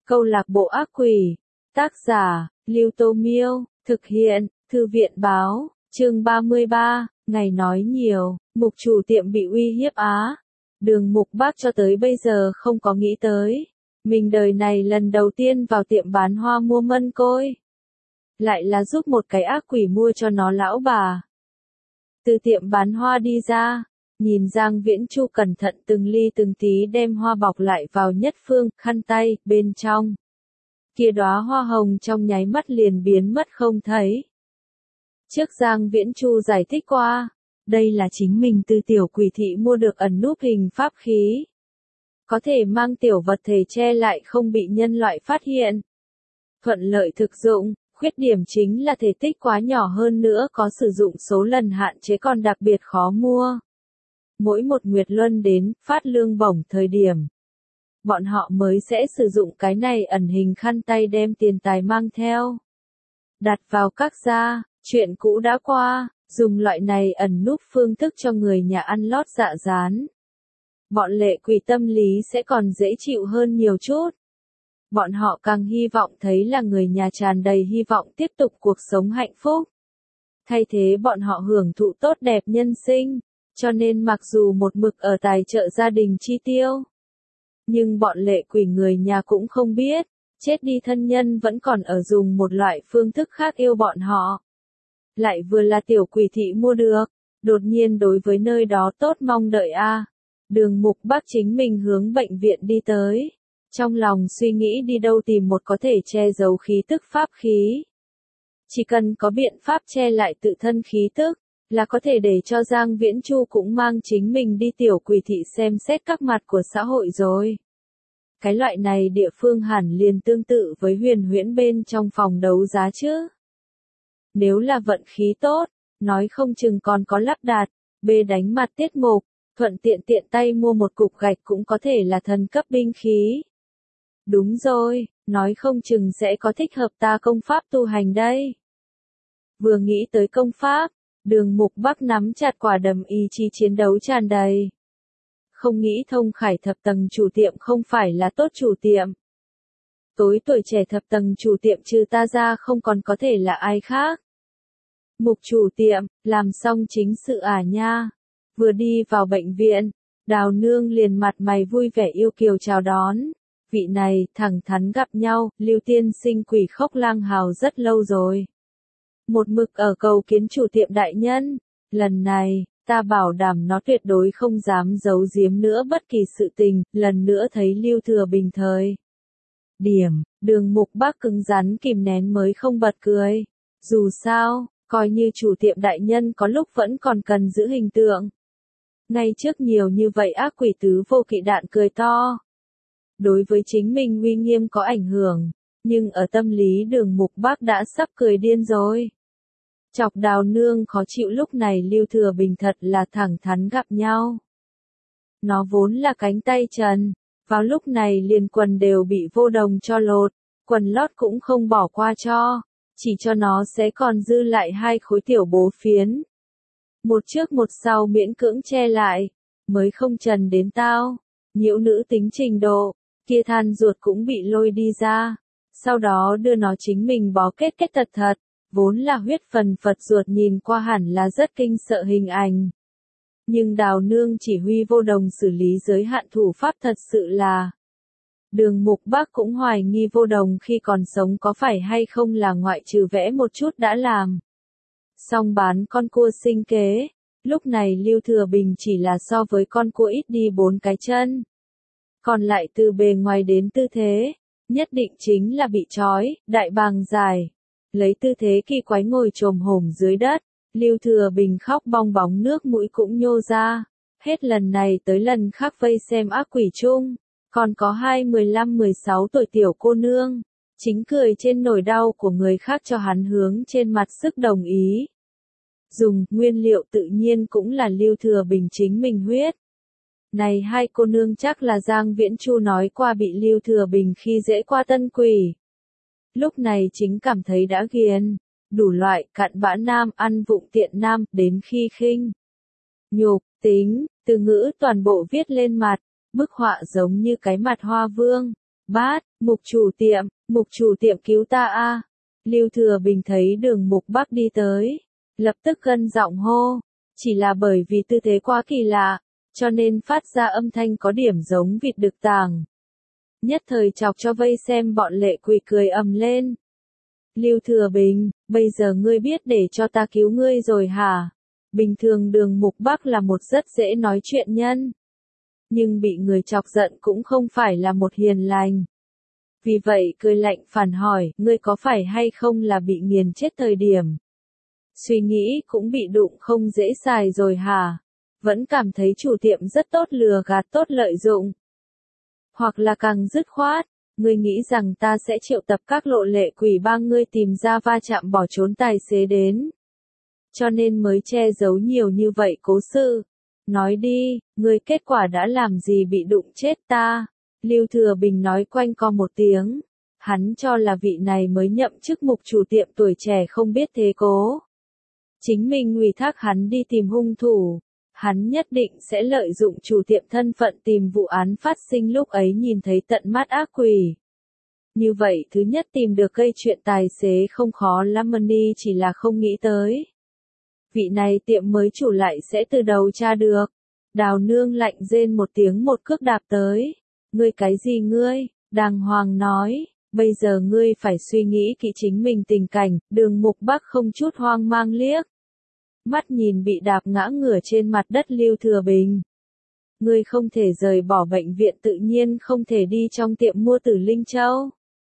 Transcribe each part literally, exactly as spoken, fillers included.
Câu lạc bộ ác quỷ. Tác giả, Lưu Tô Miêu. Thực hiện, Thư viện Báo. Chương ba mươi ba, ngày nói nhiều, mục chủ tiệm bị uy hiếp á. Đường Mục Bác cho tới bây giờ không có nghĩ tới. Mình đời này lần đầu tiên vào tiệm bán hoa mua mân côi. Lại là giúp một cái ác quỷ mua cho nó lão bà. Từ tiệm bán hoa đi ra, nhìn Giang Viễn Chu cẩn thận từng ly từng tí đem hoa bọc lại vào nhất phương, khăn tay, bên trong. Kia đóa hoa hồng trong nháy mắt liền biến mất không thấy. Trước Giang Viễn Chu giải thích qua, đây là chính mình từ tiểu quỷ thị mua được ẩn núp hình pháp khí. Có thể mang tiểu vật thể che lại không bị nhân loại phát hiện. Thuận lợi thực dụng, khuyết điểm chính là thể tích quá nhỏ hơn nữa có sử dụng số lần hạn chế còn đặc biệt khó mua. Mỗi một nguyệt luân đến, phát lương bổng thời điểm. Bọn họ mới sẽ sử dụng cái này ẩn hình khăn tay đem tiền tài mang theo. Đặt vào các gia, chuyện cũ đã qua, dùng loại này ẩn núp phương thức cho người nhà ăn lót dạ dán. Bọn lệ quỷ tâm lý sẽ còn dễ chịu hơn nhiều chút. Bọn họ càng hy vọng thấy là người nhà tràn đầy hy vọng tiếp tục cuộc sống hạnh phúc. Thay thế bọn họ hưởng thụ tốt đẹp nhân sinh, cho nên mặc dù một mực ở tài trợ gia đình chi tiêu. Nhưng bọn lệ quỷ người nhà cũng không biết, chết đi thân nhân vẫn còn ở dùng một loại phương thức khác yêu bọn họ. Lại vừa là tiểu quỷ thị mua được, đột nhiên đối với nơi đó tốt mong đợi a. Đường Mục Bác chính mình hướng bệnh viện đi tới. Trong lòng suy nghĩ đi đâu tìm một có thể che giấu khí tức pháp khí. Chỉ cần có biện pháp che lại tự thân khí tức, là có thể để cho Giang Viễn Chu cũng mang chính mình đi tiểu quỷ thị xem xét các mặt của xã hội rồi. Cái loại này địa phương hẳn liền tương tự với huyền huyễn bên trong phòng đấu giá chứ. Nếu là vận khí tốt, nói không chừng còn có lắp đặt, bê đánh mặt tiết mục, thuận tiện tiện tay mua một cục gạch cũng có thể là thần cấp binh khí. Đúng rồi, nói không chừng sẽ có thích hợp ta công pháp tu hành đây. Vừa nghĩ tới công pháp, Đường Mục Bác nắm chặt quả đấm ý chí chiến đấu tràn đầy. Không nghĩ Thông Khải thập tầng chủ tiệm không phải là tốt chủ tiệm. Tối tuổi trẻ thập tầng chủ tiệm trừ ta ra không còn có thể là ai khác. Mục chủ tiệm, làm xong chính sự à nha. Vừa đi vào bệnh viện, Đào Nương liền mặt mày vui vẻ yêu kiều chào đón. Vị này, thẳng thắn gặp nhau, Lưu tiên sinh Quỷ Khốc Lang hào rất lâu rồi. Một mực ở cầu kiến chủ tiệm đại nhân. Lần này, ta bảo đảm nó tuyệt đối không dám giấu giếm nữa bất kỳ sự tình, lần nữa thấy Lưu Thừa Bình thời. Điểm, Đường Mục Bác cứng rắn kìm nén mới không bật cười. Dù sao, coi như chủ tiệm đại nhân có lúc vẫn còn cần giữ hình tượng. Ngay trước nhiều như vậy ác quỷ tứ vô kỵ đạn cười to. Đối với chính mình uy nghiêm có ảnh hưởng, nhưng ở tâm lý Đường Mục Bác đã sắp cười điên rồi. Chọc Đào Nương khó chịu lúc này Lưu Thừa Bình thật là thẳng thắn gặp nhau. Nó vốn là cánh tay trần, vào lúc này liền quần đều bị vô đồng cho lột, quần lót cũng không bỏ qua cho, chỉ cho nó sẽ còn dư lại hai khối tiểu bố phiến. Một trước một sau miễn cưỡng che lại, mới không trần đến tao, nhiễu nữ tính trình độ, kia than ruột cũng bị lôi đi ra, sau đó đưa nó chính mình bó kết kết thật thật. Vốn là huyết phần phật ruột nhìn qua hẳn là rất kinh sợ hình ảnh. Nhưng Đào Nương chỉ huy vô đồng xử lý giới hạn thủ pháp thật sự là. Đường Mục Bác cũng hoài nghi vô đồng khi còn sống có phải hay không là ngoại trừ vẽ một chút đã làm. Xong bán con cua sinh kế, lúc này Lưu Thừa Bình chỉ là so với con cua ít đi bốn cái chân. Còn lại từ bề ngoài đến tư thế, nhất định chính là bị trói, đại bàng dài. Lấy tư thế kỳ quái ngồi chồm hổm dưới đất, Lưu Thừa Bình khóc bong bóng nước mũi cũng nhô ra. Hết lần này tới lần khác vây xem ác quỷ chung, còn có hai mười lăm mười sáu tuổi tiểu cô nương, chính cười trên nỗi đau của người khác cho hắn hướng trên mặt sức đồng ý. Dùng, nguyên liệu tự nhiên cũng là Lưu Thừa Bình chính mình huyết. Này hai cô nương chắc là Giang Viễn Chu nói qua bị Lưu Thừa Bình khi dễ qua tân quỷ. Lúc này chính cảm thấy đã ghiền, đủ loại cặn bã nam ăn vụng tiện nam đến khi khinh. Nhục, tính, từ ngữ toàn bộ viết lên mặt, bức họa giống như cái mặt hoa vương, Bát, Mục chủ tiệm, Mục chủ tiệm cứu ta a. Lưu Thừa Bình thấy Đường Mục Bắc đi tới, lập tức gân giọng hô, chỉ là bởi vì tư thế quá kỳ lạ, cho nên phát ra âm thanh có điểm giống vịt đực tàng. Nhất thời chọc cho vây xem bọn lệ quỷ cười ầm lên. Lưu Thừa Bình, bây giờ ngươi biết để cho ta cứu ngươi rồi hả? Bình thường Đường Mục Bắc là một rất dễ nói chuyện nhân. Nhưng bị người chọc giận cũng không phải là một hiền lành. Vì vậy cười lạnh phản hỏi, ngươi có phải hay không là bị nghiền chết thời điểm? Suy nghĩ cũng bị đụng không dễ xài rồi hả? Vẫn cảm thấy chủ tiệm rất tốt lừa gạt tốt lợi dụng. Hoặc là càng dứt khoát, ngươi nghĩ rằng ta sẽ triệu tập các lộ lệ quỷ bang ngươi tìm ra va chạm bỏ trốn tài xế đến. Cho nên mới che giấu nhiều như vậy cố sự. Nói đi, ngươi kết quả đã làm gì bị đụng chết ta? Lưu Thừa Bình nói quanh co một tiếng. Hắn cho là vị này mới nhậm chức mục chủ tiệm tuổi trẻ không biết thế cố. Chính mình ủy thác hắn đi tìm hung thủ. Hắn nhất định sẽ lợi dụng chủ tiệm thân phận tìm vụ án phát sinh lúc ấy nhìn thấy tận mắt ác quỷ. Như vậy thứ nhất tìm được gây chuyện tài xế không khó lắm, Money chỉ là không nghĩ tới. Vị này tiệm mới chủ lại sẽ từ đầu tra được. Đào Nương lạnh rên một tiếng một cước đạp tới. Ngươi cái gì ngươi? Đàng hoàng nói, bây giờ ngươi phải suy nghĩ kỹ chính mình tình cảnh. Đường Mục Bắc không chút hoang mang liếc mắt nhìn bị đạp ngã ngửa trên mặt đất Lưu Thừa Bình. Ngươi không thể rời bỏ bệnh viện, tự nhiên không thể đi trong tiệm mua Tử Linh Châu.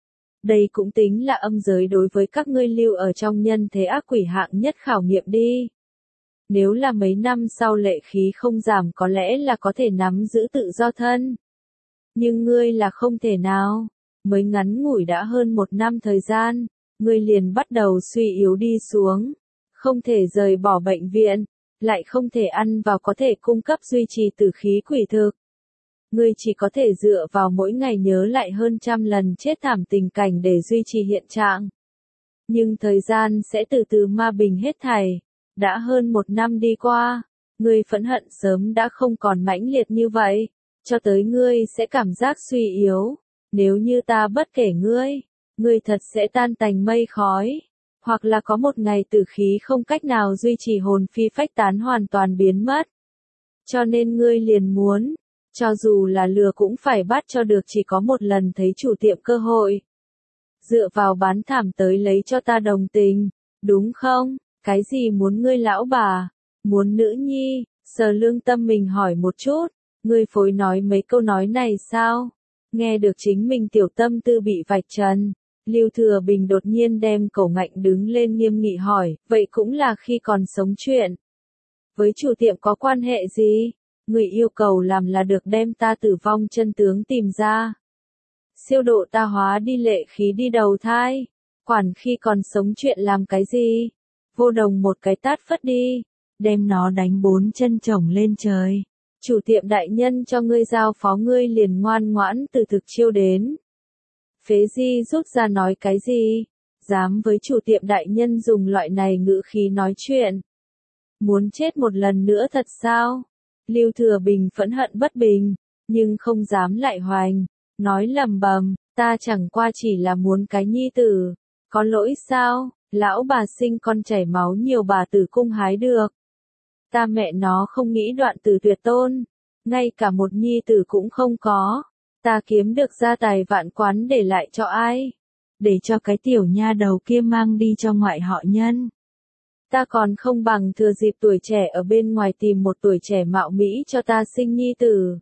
Đây cũng tính là âm giới đối với các ngươi lưu ở trong nhân thế ác quỷ hạng nhất khảo nghiệm đi. Nếu là mấy năm sau lệ khí không giảm có lẽ là có thể nắm giữ tự do thân. Nhưng ngươi là không thể nào. Mới ngắn ngủi đã hơn một năm thời gian, ngươi liền bắt đầu suy yếu đi xuống. Không thể rời bỏ bệnh viện, lại không thể ăn vào có thể cung cấp duy trì tử khí quỷ thực. Ngươi chỉ có thể dựa vào mỗi ngày nhớ lại hơn trăm lần chết thảm tình cảnh để duy trì hiện trạng. Nhưng thời gian sẽ từ từ ma bình hết thảy. Đã hơn một năm đi qua, ngươi phẫn hận sớm đã không còn mãnh liệt như vậy, cho tới ngươi sẽ cảm giác suy yếu. Nếu như ta bất kể ngươi, ngươi thật sẽ tan tành mây khói. Hoặc là có một ngày tử khí không cách nào duy trì hồn phi phách tán hoàn toàn biến mất. Cho nên ngươi liền muốn, cho dù là lừa cũng phải bắt cho được, chỉ có một lần thấy chủ tiệm cơ hội. Dựa vào bán thảm tới lấy cho ta đồng tình, đúng không? Cái gì muốn ngươi lão bà? Muốn nữ nhi? Sờ lương tâm mình hỏi một chút, ngươi phối nói mấy câu nói này sao? Nghe được chính mình tiểu tâm tư bị vạch trần. Lưu Thừa Bình đột nhiên đem cổ ngạnh đứng lên nghiêm nghị hỏi, vậy cũng là khi còn sống chuyện. Với chủ tiệm có quan hệ gì? Người yêu cầu làm là được đem ta tử vong chân tướng tìm ra. Siêu độ ta hóa đi lệ khí đi đầu thai. Quản khi còn sống chuyện làm cái gì? Vô Đồng một cái tát phất đi. Đem nó đánh bốn chân chồng lên trời. Chủ tiệm đại nhân cho ngươi giao phó, ngươi liền ngoan ngoãn từ thực chiêu đến. Phế Di rút ra nói cái gì? Dám với chủ tiệm đại nhân dùng loại này ngữ khí nói chuyện. Muốn chết một lần nữa thật sao? Lưu Thừa Bình phẫn hận bất bình, nhưng không dám lại hoành. Nói lầm bầm, ta chẳng qua chỉ là muốn cái nhi tử. Có lỗi sao? Lão bà sinh con chảy máu nhiều bà tử cung hái được. Ta mẹ nó không nghĩ đoạn tử tuyệt tôn. Ngay cả một nhi tử cũng không có. Ta kiếm được gia tài vạn quán để lại cho ai? Để cho cái tiểu nha đầu kia mang đi cho ngoại họ nhân. Ta còn không bằng thừa dịp tuổi trẻ ở bên ngoài tìm một tuổi trẻ mạo mỹ cho ta sinh nhi tử.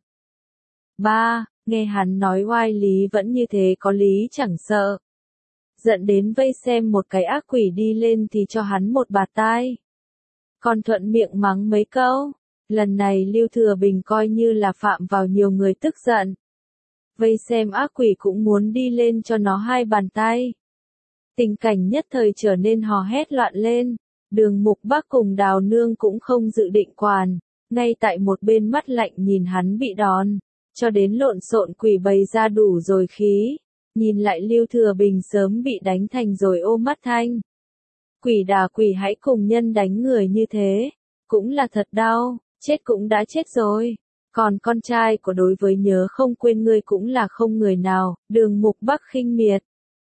Ba, nghe hắn nói oai lý vẫn như thế có lý chẳng sợ. Giận đến vây xem một cái ác quỷ đi lên thì cho hắn một bạt tai. Còn thuận miệng mắng mấy câu. Lần này Lưu Thừa Bình coi như là phạm vào nhiều người tức giận. Vây xem ác quỷ cũng muốn đi lên cho nó hai bàn tay. Tình cảnh nhất thời trở nên hò hét loạn lên. Đường Mục Bắc cùng Đào Nương cũng không dự định quản. Ngay tại một bên mắt lạnh nhìn hắn bị đòn. Cho đến lộn xộn quỷ bày ra đủ rồi khí. Nhìn lại Lưu Thừa Bình sớm bị đánh thành rồi ô mắt thanh. Quỷ đà quỷ hãy cùng nhân đánh người như thế. Cũng là thật đau. Chết cũng đã chết rồi. Còn con trai của đối với nhớ không quên ngươi cũng là không người nào, Đường Mục Bắc khinh miệt.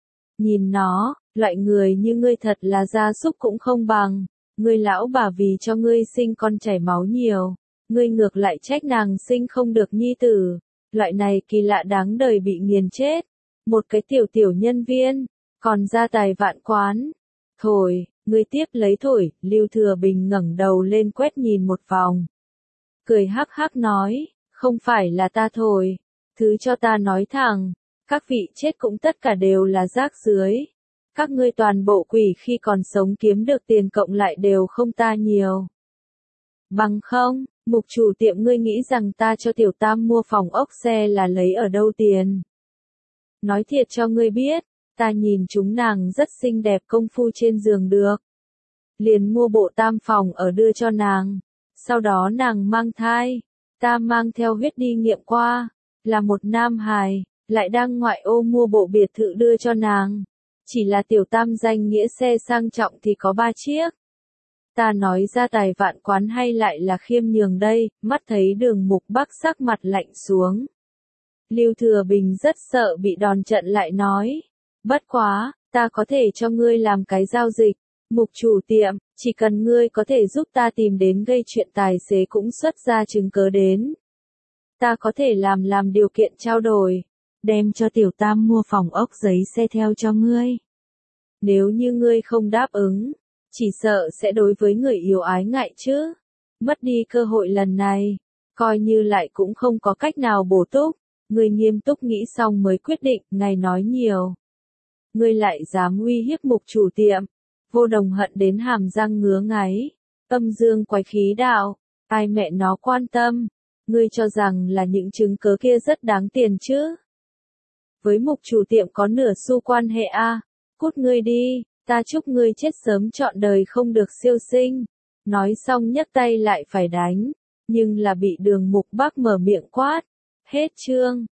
Nhìn nó, loại người như ngươi thật là gia súc cũng không bằng, ngươi lão bà vì cho ngươi sinh con chảy máu nhiều, ngươi ngược lại trách nàng sinh không được nhi tử, loại này kỳ lạ đáng đời bị nghiền chết, một cái tiểu tiểu nhân viên, còn gia tài vạn quán. Thổi, ngươi tiếp lấy thổi, Lưu Thừa Bình ngẩng đầu lên quét nhìn một vòng. Cười hắc hắc nói, không phải là ta thổi, thứ cho ta nói thẳng, các vị chết cũng tất cả đều là rác rưới. Các ngươi toàn bộ quỷ khi còn sống kiếm được tiền cộng lại đều không ta nhiều. Bằng không, mục chủ tiệm ngươi nghĩ rằng ta cho tiểu tam mua phòng ốc xe là lấy ở đâu tiền. Nói thiệt cho ngươi biết, ta nhìn chúng nàng rất xinh đẹp công phu trên giường được. Liền mua bộ tam phòng ở đưa cho nàng. Sau đó nàng mang thai, ta mang theo huyết đi nghiệm qua, là một nam hài, lại đang ngoại ô mua bộ biệt thự đưa cho nàng. Chỉ là tiểu tam danh nghĩa xe sang trọng thì có ba chiếc. Ta nói ra tài vạn quán hay lại là khiêm nhường đây, mắt thấy Đường Mục Bắc sắc mặt lạnh xuống. Lưu Thừa Bình rất sợ bị đòn trận lại nói, bất quá, ta có thể cho ngươi làm cái giao dịch, mục chủ tiệm, chỉ cần ngươi có thể giúp ta tìm đến gây chuyện tài xế cũng xuất ra chứng cớ đến. Ta có thể làm làm điều kiện trao đổi, đem cho tiểu tam mua phòng ốc giấy xe theo cho ngươi. Nếu như ngươi không đáp ứng, chỉ sợ sẽ đối với người yếu ái ngại chứ. Mất đi cơ hội lần này, coi như lại cũng không có cách nào bổ túc. Ngươi nghiêm túc nghĩ xong mới quyết định, ngài nói nhiều. Ngươi lại dám uy hiếp mục chủ tiệm. Vô Đồng hận đến hàm răng ngứa ngáy. Âm dương quái khí đạo, ai mẹ nó quan tâm. Ngươi cho rằng là những chứng cớ kia rất đáng tiền chứ. Với mục chủ tiệm có nửa xu quan hệ a à? Cút ngươi đi, ta chúc ngươi chết sớm trọn đời không được siêu sinh. Nói xong nhấc tay lại phải đánh, nhưng là bị Đường Mục Bắc mở miệng quát. Hết chương.